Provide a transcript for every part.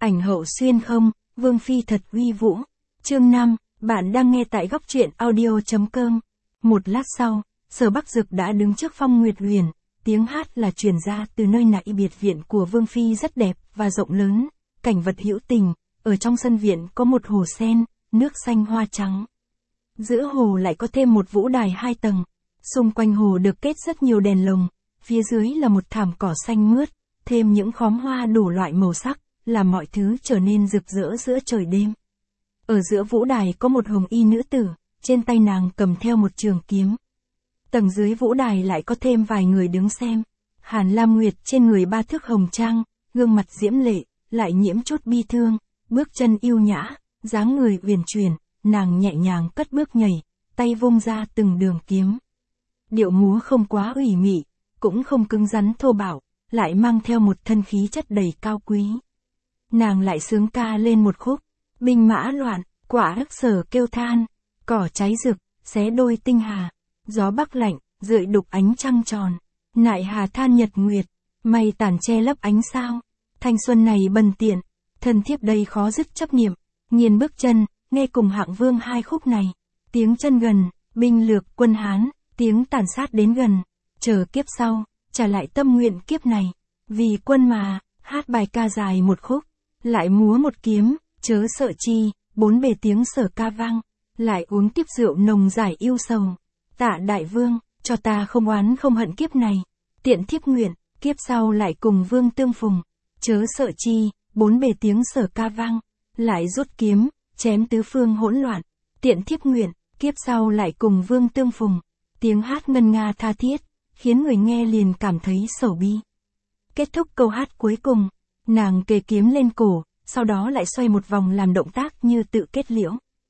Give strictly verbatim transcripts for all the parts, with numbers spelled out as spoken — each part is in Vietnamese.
Ảnh hậu xuyên không, Vương Phi thật uy vũ. Chương năm, bạn đang nghe tại góc truyện audio.com. Một lát sau, Sở Bắc Dực đã đứng trước Phong Nguyệt Huyền, tiếng hát là truyền ra từ nơi nãy biệt viện của Vương Phi rất đẹp và rộng lớn, cảnh vật hữu tình, ở trong sân viện có một hồ sen, nước xanh hoa trắng. Giữa hồ lại có thêm một vũ đài hai tầng, xung quanh hồ được kết rất nhiều đèn lồng, phía dưới là một thảm cỏ xanh mướt, thêm những khóm hoa đủ loại màu sắc, làm mọi thứ trở nên rực rỡ giữa trời đêm. Ở giữa vũ đài có một hồng y nữ tử, trên tay nàng cầm theo một trường kiếm. Tầng dưới vũ đài lại có thêm vài người đứng xem. Hàn Lam Nguyệt trên người ba thước hồng trang, gương mặt diễm lệ, lại nhiễm chút bi thương, bước chân yêu nhã, dáng người uyển chuyển, nàng nhẹ nhàng cất bước nhảy, tay vung ra từng đường kiếm. Điệu múa không quá ủy mị, cũng không cứng rắn thô bạo, lại mang theo một thân khí chất đầy cao quý. Nàng lại sướng ca lên một khúc, binh mã loạn, quả ức sở kêu than, cỏ cháy rực, xé đôi tinh hà, gió bắc lạnh, rượi đục ánh trăng tròn, nại hà than nhật nguyệt, mây tàn che lấp ánh sao, thanh xuân này bần tiện, thân thiếp đây khó dứt chấp niệm, nghiền bước chân, nghe cùng Hạng Vương hai khúc này, tiếng chân gần, binh lược quân Hán, tiếng tàn sát đến gần, chờ kiếp sau, trả lại tâm nguyện kiếp này, vì quân mà, hát bài ca dài một khúc, lại múa một kiếm, chớ sợ chi, bốn bề tiếng sở ca vang, lại uống tiếp rượu nồng giải yêu sầu. Tạ đại vương, cho ta không oán không hận kiếp này, tiện thiếp nguyện, kiếp sau lại cùng vương tương phùng, chớ sợ chi, bốn bề tiếng sở ca vang, lại rút kiếm, chém tứ phương hỗn loạn, tiện thiếp nguyện, kiếp sau lại cùng vương tương phùng, tiếng hát ngân nga tha thiết, khiến người nghe liền cảm thấy sầu bi. Kết thúc câu hát cuối cùng, nàng kề kiếm lên cổ, sau đó lại xoay một vòng làm động tác như tự kết liễu.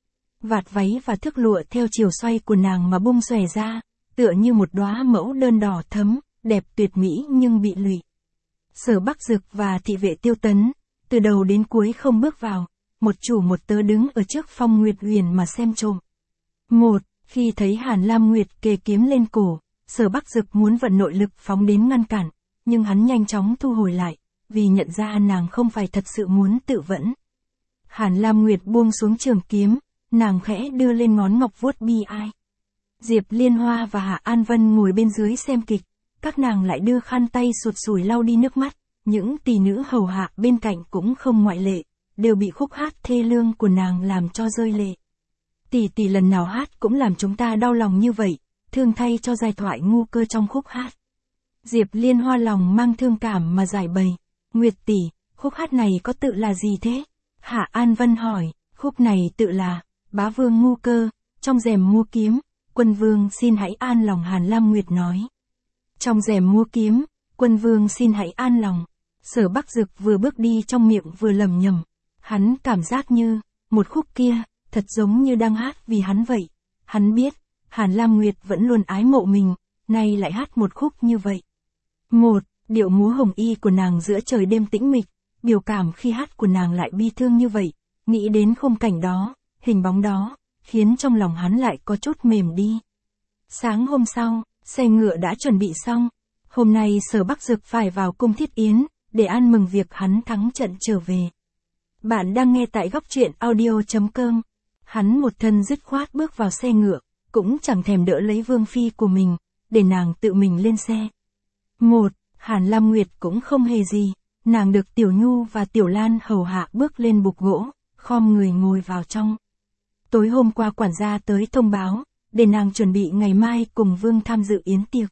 Vạt váy và thước lụa theo chiều xoay của nàng mà bung xòe ra, tựa như một đóa mẫu đơn đỏ thấm, đẹp tuyệt mỹ nhưng bị lụy. Sở Bắc Dực và thị vệ Tiêu Tấn, từ đầu đến cuối không bước vào, một chủ một tớ đứng ở trước Phong Nguyệt Huyền mà xem trộm. Một, khi thấy Hàn Lam Nguyệt kề kiếm lên cổ, Sở Bắc Dực muốn vận nội lực phóng đến ngăn cản, nhưng hắn nhanh chóng thu hồi lại, vì nhận ra nàng không phải thật sự muốn tự vẫn. Hàn Lam Nguyệt buông xuống trường kiếm, nàng khẽ đưa lên ngón ngọc vuốt bi ai. Diệp Liên Hoa và Hạ An Vân ngồi bên dưới xem kịch, các nàng lại đưa khăn tay sụt sùi lau đi nước mắt, những tỷ nữ hầu hạ bên cạnh cũng không ngoại lệ, đều bị khúc hát thê lương của nàng làm cho rơi lệ. Tỷ tỷ lần nào hát cũng làm chúng ta đau lòng như vậy, thương thay cho giai thoại ngu cơ trong khúc hát. Diệp Liên Hoa lòng mang thương cảm mà giải bày, Nguyệt tỷ, khúc hát này có tự là gì thế? Hạ An Vân hỏi, khúc này tự là, bá vương ngu cơ, trong rèm mua kiếm, quân vương xin hãy an lòng. Hàn Lam Nguyệt nói. Trong rèm mua kiếm, quân vương xin hãy an lòng. Sở Bắc Dực vừa bước đi trong miệng vừa lầm nhầm, hắn cảm giác như, một khúc kia, thật giống như đang hát vì hắn vậy. Hắn biết, Hàn Lam Nguyệt vẫn luôn ái mộ mình, nay lại hát một khúc như vậy. Một, điệu múa hồng y của nàng giữa trời đêm tĩnh mịch, biểu cảm khi hát của nàng lại bi thương như vậy, nghĩ đến khung cảnh đó, hình bóng đó, khiến trong lòng hắn lại có chút mềm đi. Sáng hôm sau, xe ngựa đã chuẩn bị xong, hôm nay Sở Bắc Dực phải vào cung Thiết Yến, để ăn mừng việc hắn thắng trận trở về. Bạn đang nghe tại góc truyện audio.com, hắn một thân dứt khoát bước vào xe ngựa, cũng chẳng thèm đỡ lấy Vương Phi của mình, để nàng tự mình lên xe. Một, Hàn Lam Nguyệt cũng không hề gì, nàng được Tiểu Nhu và Tiểu Lan hầu hạ bước lên bục gỗ, khom người ngồi vào trong. Tối hôm qua quản gia tới thông báo, để nàng chuẩn bị ngày mai cùng Vương tham dự yến tiệc.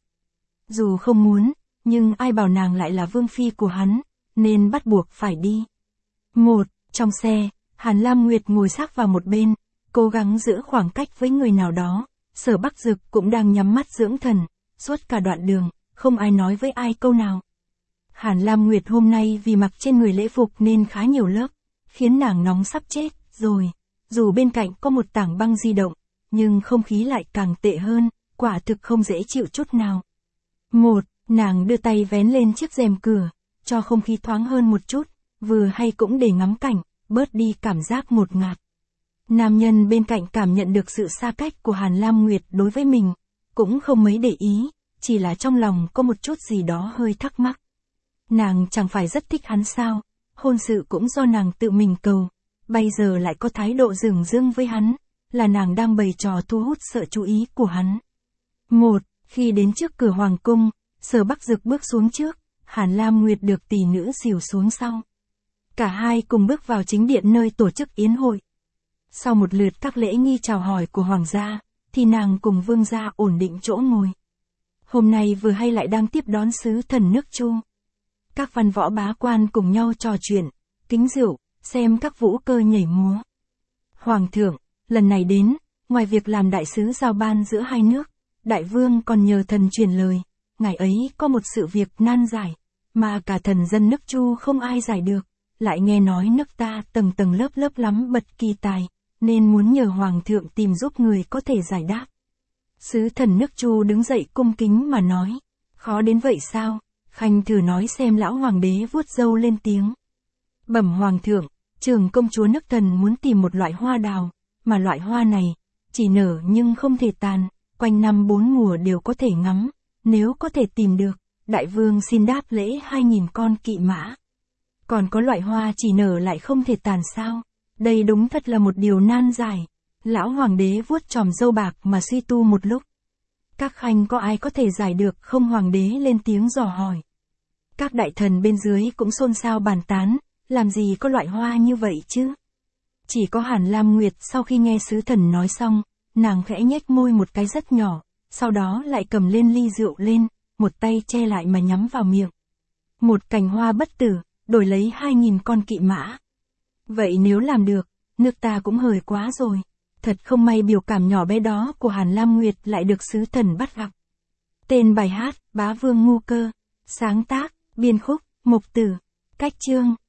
Dù không muốn, nhưng ai bảo nàng lại là Vương Phi của hắn, nên bắt buộc phải đi. Một, trong xe, Hàn Lam Nguyệt ngồi sát vào một bên, cố gắng giữ khoảng cách với người nào đó, Sở Bắc Dực cũng đang nhắm mắt dưỡng thần, suốt cả đoạn đường, không ai nói với ai câu nào. Hàn Lam Nguyệt hôm nay vì mặc trên người lễ phục nên khá nhiều lớp, khiến nàng nóng sắp chết rồi. Dù bên cạnh có một tảng băng di động, nhưng không khí lại càng tệ hơn, quả thực không dễ chịu chút nào. Một, nàng đưa tay vén lên chiếc rèm cửa, cho không khí thoáng hơn một chút, vừa hay cũng để ngắm cảnh, bớt đi cảm giác ngột ngạt. Nam nhân bên cạnh cảm nhận được sự xa cách của Hàn Lam Nguyệt đối với mình, cũng không mấy để ý, chỉ là trong lòng có một chút gì đó hơi thắc mắc. Nàng chẳng phải rất thích hắn sao? hôn sự cũng do nàng tự mình cầu, bây giờ lại có thái độ dửng dưng với hắn, là nàng đang bày trò thu hút sự chú ý của hắn. Một, khi đến trước cửa hoàng cung, Sở Bắc Dực bước xuống trước, Hàn Lam Nguyệt được tỷ nữ dìu xuống sau. Cả hai cùng bước vào chính điện nơi tổ chức yến hội. Sau một lượt các lễ nghi chào hỏi của hoàng gia, thì nàng cùng vương gia ổn định chỗ ngồi. Hôm nay vừa hay lại đang tiếp đón sứ thần nước Chu. Các văn võ bá quan cùng nhau trò chuyện, kính rượu, xem các vũ cơ nhảy múa. Hoàng thượng, lần này đến, ngoài việc làm đại sứ giao ban giữa hai nước, đại vương còn nhờ thần truyền lời, ngày ấy có một sự việc nan giải, mà cả thần dân nước Chu không ai giải được, lại nghe nói nước ta tầng tầng lớp lớp lắm bậc kỳ tài, nên muốn nhờ hoàng thượng tìm giúp người có thể giải đáp. Sứ thần nước Chu đứng dậy cung kính mà nói, khó đến vậy sao, khanh thử nói xem. Lão hoàng đế vuốt râu lên tiếng. Bẩm hoàng thượng, trường công chúa nước Tần muốn tìm một loại hoa đào, mà loại hoa này, chỉ nở nhưng không thể tàn, quanh năm bốn mùa đều có thể ngắm, nếu có thể tìm được, đại vương xin đáp lễ hai nghìn con kỵ mã. Còn có loại hoa chỉ nở lại không thể tàn sao? Đây đúng thật là một điều nan giải. Lão hoàng đế vuốt chòm râu bạc mà suy tu một lúc. Các khanh có ai có thể giải được không? Hoàng đế lên tiếng dò hỏi. Các đại thần bên dưới cũng xôn xao bàn tán, làm gì có loại hoa như vậy chứ? Chỉ có Hàn Lam Nguyệt sau khi nghe sứ thần nói xong, nàng khẽ nhếch môi một cái rất nhỏ, sau đó lại cầm lên ly rượu lên, một tay che lại mà nhắm vào miệng. Một cành hoa bất tử, đổi lấy hai nghìn con kỵ mã. Vậy nếu làm được, nước ta cũng hời quá rồi. Thật không may biểu cảm nhỏ bé đó của Hàn Lam Nguyệt lại được sứ thần bắt gặp. Tên bài hát, Bá Vương Ngu Cơ. Sáng tác, biên khúc, Mục Tử. Cách chương.